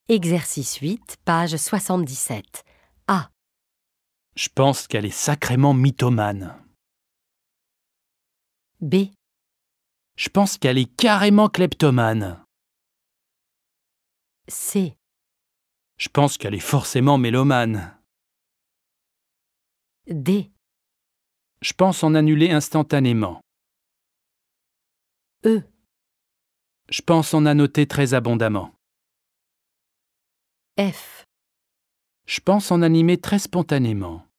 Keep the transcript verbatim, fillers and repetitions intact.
Exercice huit, page soixante-dix-sept. A. Je pense qu'elle est sacrément mythomane. B. Je pense qu'elle est carrément kleptomane. C. Je pense qu'elle est forcément mélomane. D. Je pense en annuler instantanément. E. Je pense en annoter très abondamment. F. Je pense en animer très spontanément.